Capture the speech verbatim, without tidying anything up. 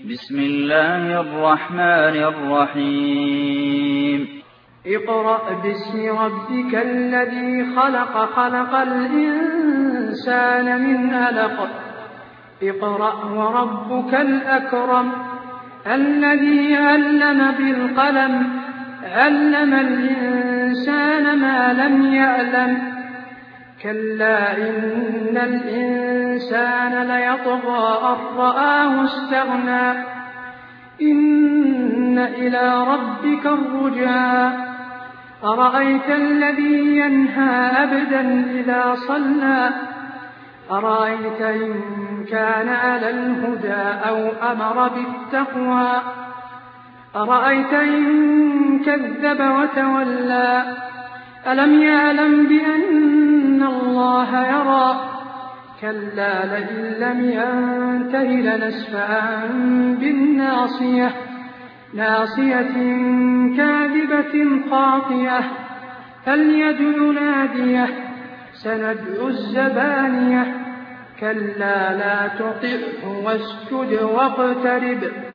بسم الله الرحمن الرحيم اقرأ باسم ربك الذي خلق خلق الإنسان من علق اقرأ وربك الأكرم الذي علم بالقلم علم الإنسان ما لم يعلم كلا إن الإنسان ليطغى أن رآه استغنى إن إلى ربك الرجعى أرأيت الذي ينهى عبدا إذا صلى أرأيت إن كان على الهدى أو أمر بالتقوى أرأيت إن كذب وتولى ألم يعلم بأن الله يرى كلا لئن لم ينته لنسفعا بالناصية ناصية كاذبة خاطئة فليدع ناديه سندع الزبانية كلا لا تطعه واسجد واقترب